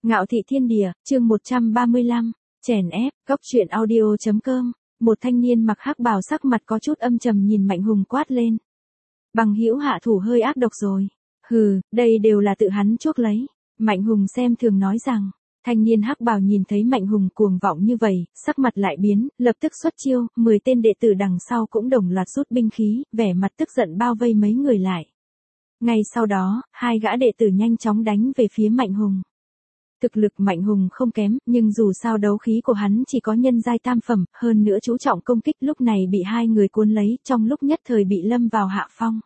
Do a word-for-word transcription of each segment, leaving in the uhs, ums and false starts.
Ngạo thị thiên địa, chương một trăm ba mươi lăm, chèn ép, góc truyện audio.com, một thanh niên mặc hắc bào sắc mặt có chút âm trầm nhìn Mạnh Hùng quát lên. Bằng hữu hạ thủ hơi ác độc rồi. Hừ, đây đều là tự hắn chuốc lấy. Mạnh Hùng xem thường nói rằng, thanh niên hắc bào nhìn thấy Mạnh Hùng cuồng vọng như vậy, sắc mặt lại biến, lập tức xuất chiêu, mười tên đệ tử đằng sau cũng đồng loạt rút binh khí, vẻ mặt tức giận bao vây mấy người lại. Ngay sau đó, hai gã đệ tử nhanh chóng đánh về phía Mạnh Hùng. Thực lực Mạnh Hùng không kém, nhưng dù sao đấu khí của hắn chỉ có nhân giai tam phẩm, hơn nữa chú trọng công kích lúc này bị hai người cuốn lấy, trong lúc nhất thời bị lâm vào hạ phong.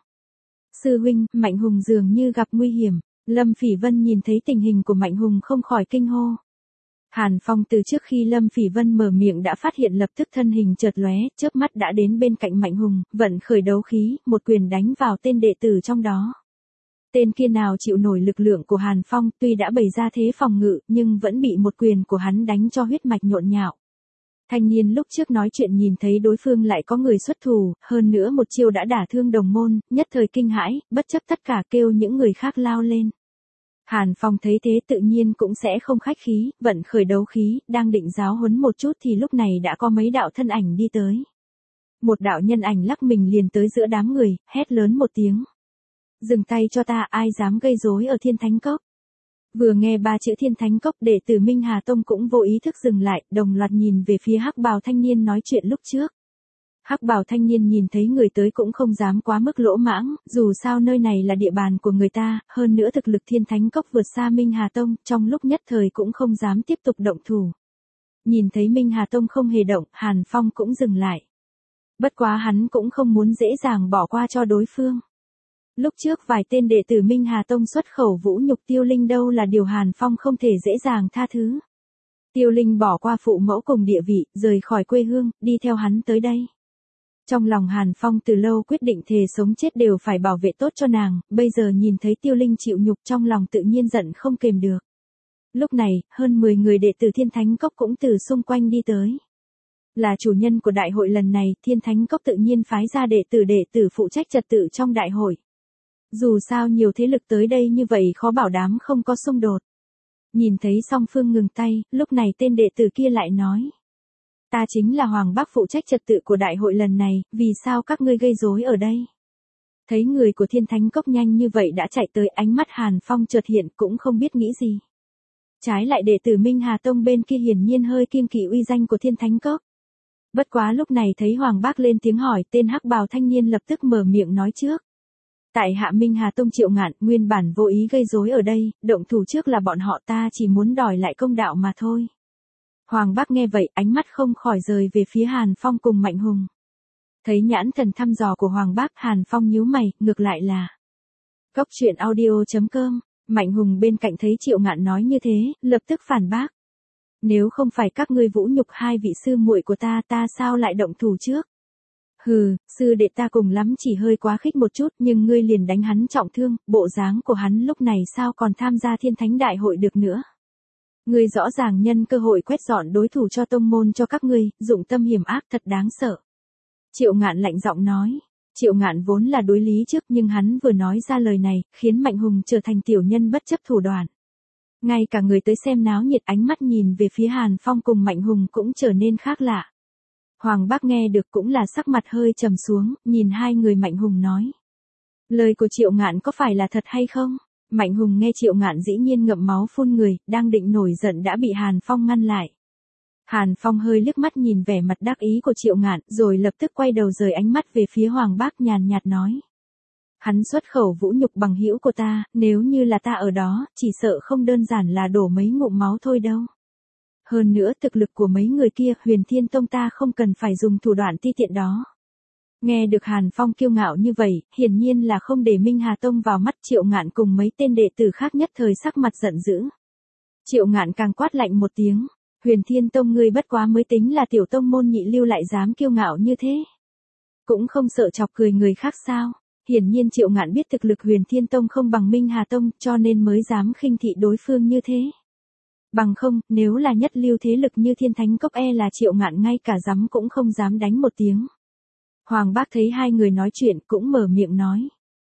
Sư huynh, Mạnh Hùng dường như gặp nguy hiểm. Lâm Phỉ Vân nhìn thấy tình hình của Mạnh Hùng không khỏi kinh hô. Hàn Phong từ trước khi Lâm Phỉ Vân mở miệng đã phát hiện lập tức thân hình chợt lóe, chớp mắt đã đến bên cạnh Mạnh Hùng, vận khởi đấu khí, một quyền đánh vào tên đệ tử trong đó. Tên kia nào chịu nổi lực lượng của Hàn Phong, tuy đã bày ra thế phòng ngự, nhưng vẫn bị một quyền của hắn đánh cho huyết mạch nhộn nhạo. Thanh niên lúc trước nói chuyện nhìn thấy đối phương lại có người xuất thủ, hơn nữa một chiêu đã đả thương đồng môn, nhất thời kinh hãi, bất chấp tất cả kêu những người khác lao lên. Hàn Phong thấy thế tự nhiên cũng sẽ không khách khí, vận khởi đấu khí, đang định giáo huấn một chút thì lúc này đã có mấy đạo thân ảnh đi tới. Một đạo nhân ảnh lắc mình liền tới giữa đám người, hét lớn một tiếng. Dừng tay cho ta, ai dám gây rối ở Thiên Thánh Cốc. Vừa nghe ba chữ Thiên Thánh Cốc, đệ tử Minh Hà Tông cũng vô ý thức dừng lại, đồng loạt nhìn về phía hắc bào thanh niên nói chuyện lúc trước. Hắc bào thanh niên nhìn thấy người tới cũng không dám quá mức lỗ mãng, dù sao nơi này là địa bàn của người ta, hơn nữa thực lực Thiên Thánh Cốc vượt xa Minh Hà Tông, trong lúc nhất thời cũng không dám tiếp tục động thủ. Nhìn thấy Minh Hà Tông không hề động, Hàn Phong cũng dừng lại. Bất quá hắn cũng không muốn dễ dàng bỏ qua cho đối phương. Lúc trước vài tên đệ tử Minh Hà Tông xuất khẩu vũ nhục Tiêu Linh đâu là điều Hàn Phong không thể dễ dàng tha thứ. Tiêu Linh bỏ qua phụ mẫu cùng địa vị, rời khỏi quê hương, đi theo hắn tới đây. Trong lòng Hàn Phong từ lâu quyết định thề sống chết đều phải bảo vệ tốt cho nàng, bây giờ nhìn thấy Tiêu Linh chịu nhục trong lòng tự nhiên giận không kềm được. Lúc này, hơn mười người đệ tử Thiên Thánh Cốc cũng từ xung quanh đi tới. Là chủ nhân của đại hội lần này, Thiên Thánh Cốc tự nhiên phái ra đệ tử đệ tử phụ trách trật tự trong đại hội. Dù sao nhiều thế lực tới đây như vậy khó bảo đảm không có xung đột. Nhìn thấy song phương ngừng tay, lúc này tên đệ tử kia lại nói. Ta chính là Hoàng Bác phụ trách trật tự của đại hội lần này, vì sao các ngươi gây rối ở đây? Thấy người của Thiên Thánh Cốc nhanh như vậy đã chạy tới, ánh mắt Hàn Phong chợt hiện cũng không biết nghĩ gì. Trái lại đệ tử Minh Hà Tông bên kia hiển nhiên hơi kiêng kỵ uy danh của Thiên Thánh Cốc. Bất quá lúc này thấy Hoàng Bác lên tiếng hỏi, tên hắc bào thanh niên lập tức mở miệng nói trước. Tại hạ Minh Hà Tông Triệu Ngạn, nguyên bản vô ý gây rối ở đây, động thủ trước là bọn họ, ta chỉ muốn đòi lại công đạo mà thôi. Hoàng Bác nghe vậy, ánh mắt không khỏi rời về phía Hàn Phong cùng Mạnh Hùng. Thấy nhãn thần thăm dò của Hoàng Bác, Hàn Phong nhíu mày, ngược lại là. Góc truyện audio.com, Mạnh Hùng bên cạnh thấy Triệu Ngạn nói như thế, lập tức phản bác. Nếu không phải các ngươi vũ nhục hai vị sư muội của ta, ta sao lại động thủ trước? Hừ, sư đệ ta cùng lắm chỉ hơi quá khích một chút, nhưng ngươi liền đánh hắn trọng thương, bộ dáng của hắn lúc này sao còn tham gia Thiên Thánh Đại hội được nữa. Ngươi rõ ràng nhân cơ hội quét dọn đối thủ cho tông môn cho các ngươi, dụng tâm hiểm ác thật đáng sợ. Triệu Ngạn lạnh giọng nói. Triệu Ngạn vốn là đối lý trước, nhưng hắn vừa nói ra lời này, khiến Mạnh Hùng trở thành tiểu nhân bất chấp thủ đoạn. Ngay cả người tới xem náo nhiệt ánh mắt nhìn về phía Hàn Phong cùng Mạnh Hùng cũng trở nên khác lạ. Hoàng Bác nghe được cũng là sắc mặt hơi trầm xuống, nhìn hai người Mạnh Hùng nói. Lời của Triệu Ngạn có phải là thật hay không? Mạnh Hùng nghe Triệu Ngạn dĩ nhiên ngậm máu phun người, đang định nổi giận đã bị Hàn Phong ngăn lại. Hàn Phong hơi liếc mắt nhìn vẻ mặt đắc ý của Triệu Ngạn, rồi lập tức quay đầu rời ánh mắt về phía Hoàng Bác nhàn nhạt nói. Hắn xuất khẩu vũ nhục bằng hữu của ta, nếu như là ta ở đó, chỉ sợ không đơn giản là đổ mấy ngụm máu thôi đâu. Hơn nữa thực lực của mấy người kia, Huyền Thiên Tông ta không cần phải dùng thủ đoạn ti tiện đó. Nghe được Hàn Phong kiêu ngạo như vậy, hiển nhiên là không để Minh Hà Tông vào mắt. Triệu Ngạn cùng mấy tên đệ tử khác nhất thời sắc mặt giận dữ. Triệu Ngạn càng quát lạnh một tiếng, Huyền Thiên Tông ngươi bất quá mới tính là tiểu tông môn nhị lưu lại dám kiêu ngạo như thế. Cũng không sợ chọc cười người khác sao? Hiển nhiên Triệu Ngạn biết thực lực Huyền Thiên Tông không bằng Minh Hà Tông, cho nên mới dám khinh thị đối phương như thế. Bằng không, nếu là nhất lưu thế lực như Thiên Thánh Cốc e là Triệu Ngạn ngay cả dám cũng không dám đánh một tiếng. Hoàng Bác thấy hai người nói chuyện cũng mở miệng nói.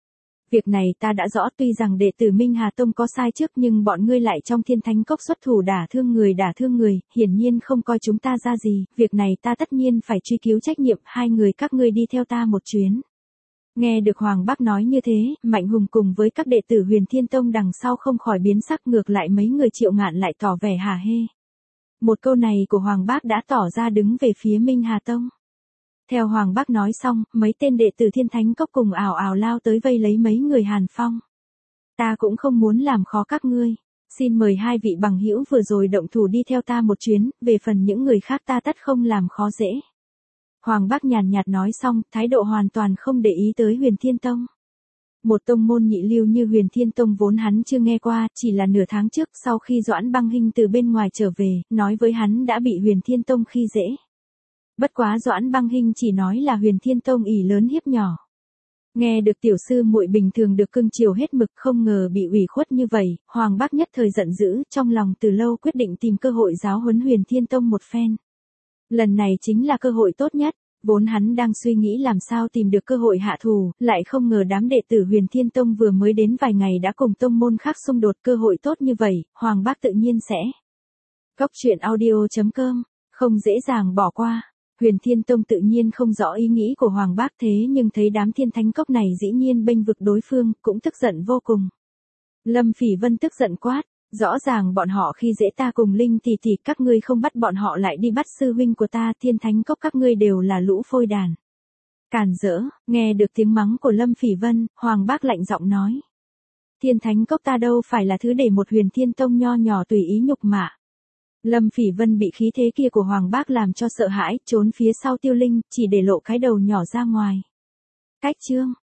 Việc này ta đã rõ, tuy rằng đệ tử Minh Hà Tông có sai trước nhưng bọn ngươi lại trong Thiên Thánh Cốc xuất thủ đả thương người đả thương người, hiển nhiên không coi chúng ta ra gì, việc này ta tất nhiên phải truy cứu trách nhiệm, hai người các ngươi đi theo ta một chuyến. Nghe được Hoàng Bác nói như thế, Mạnh Hùng cùng với các đệ tử Huyền Thiên Tông đằng sau không khỏi biến sắc, ngược lại mấy người Triệu Ngạn lại tỏ vẻ hả hê. Một câu này của Hoàng Bác đã tỏ ra đứng về phía Minh Hà Tông. Theo Hoàng Bác nói xong, mấy tên đệ tử Thiên Thánh Cốc cùng ào ào lao tới vây lấy mấy người Hàn Phong. Ta cũng không muốn làm khó các ngươi. Xin mời hai vị bằng hữu vừa rồi động thủ đi theo ta một chuyến, về phần những người khác ta tất không làm khó dễ. Hoàng Bác nhàn nhạt nói xong, thái độ hoàn toàn không để ý tới Huyền Thiên Tông. Một tông môn nhị lưu như Huyền Thiên Tông vốn hắn chưa nghe qua, chỉ là nửa tháng trước sau khi Doãn Băng Hinh từ bên ngoài trở về, nói với hắn đã bị Huyền Thiên Tông khi dễ. Bất quá Doãn Băng Hinh chỉ nói là Huyền Thiên Tông ỷ lớn hiếp nhỏ. Nghe được tiểu sư muội bình thường được cưng chiều hết mực, không ngờ bị ủy khuất như vậy, Hoàng Bác nhất thời giận dữ, trong lòng từ lâu quyết định tìm cơ hội giáo huấn Huyền Thiên Tông một phen. Lần này chính là cơ hội tốt nhất, vốn hắn đang suy nghĩ làm sao tìm được cơ hội hạ thù, lại không ngờ đám đệ tử Huyền Thiên Tông vừa mới đến vài ngày đã cùng tông môn khác xung đột, cơ hội tốt như vậy, Hoàng Bác tự nhiên sẽ. Cốc truyện audio chấm com, không dễ dàng bỏ qua. Huyền Thiên Tông tự nhiên không rõ ý nghĩ của Hoàng Bác, thế nhưng thấy đám Thiên Thánh Cốc này dĩ nhiên bênh vực đối phương, cũng tức giận vô cùng. Lâm Phỉ Vân tức giận quát, rõ ràng bọn họ khi dễ ta cùng Linh tỷ tỷ, các ngươi không bắt bọn họ lại đi bắt sư huynh của ta, Thiên Thánh Cốc các ngươi đều là lũ phôi đàn. Càn rỡ, nghe được tiếng mắng của Lâm Phỉ Vân, Hoàng Bác lạnh giọng nói. Thiên Thánh Cốc ta đâu phải là thứ để một Huyền Thiên Tông nho nhỏ tùy ý nhục mạ. Lâm Phỉ Vân bị khí thế kia của Hoàng Bác làm cho sợ hãi, trốn phía sau Tiêu Linh, chỉ để lộ cái đầu nhỏ ra ngoài. Cách chương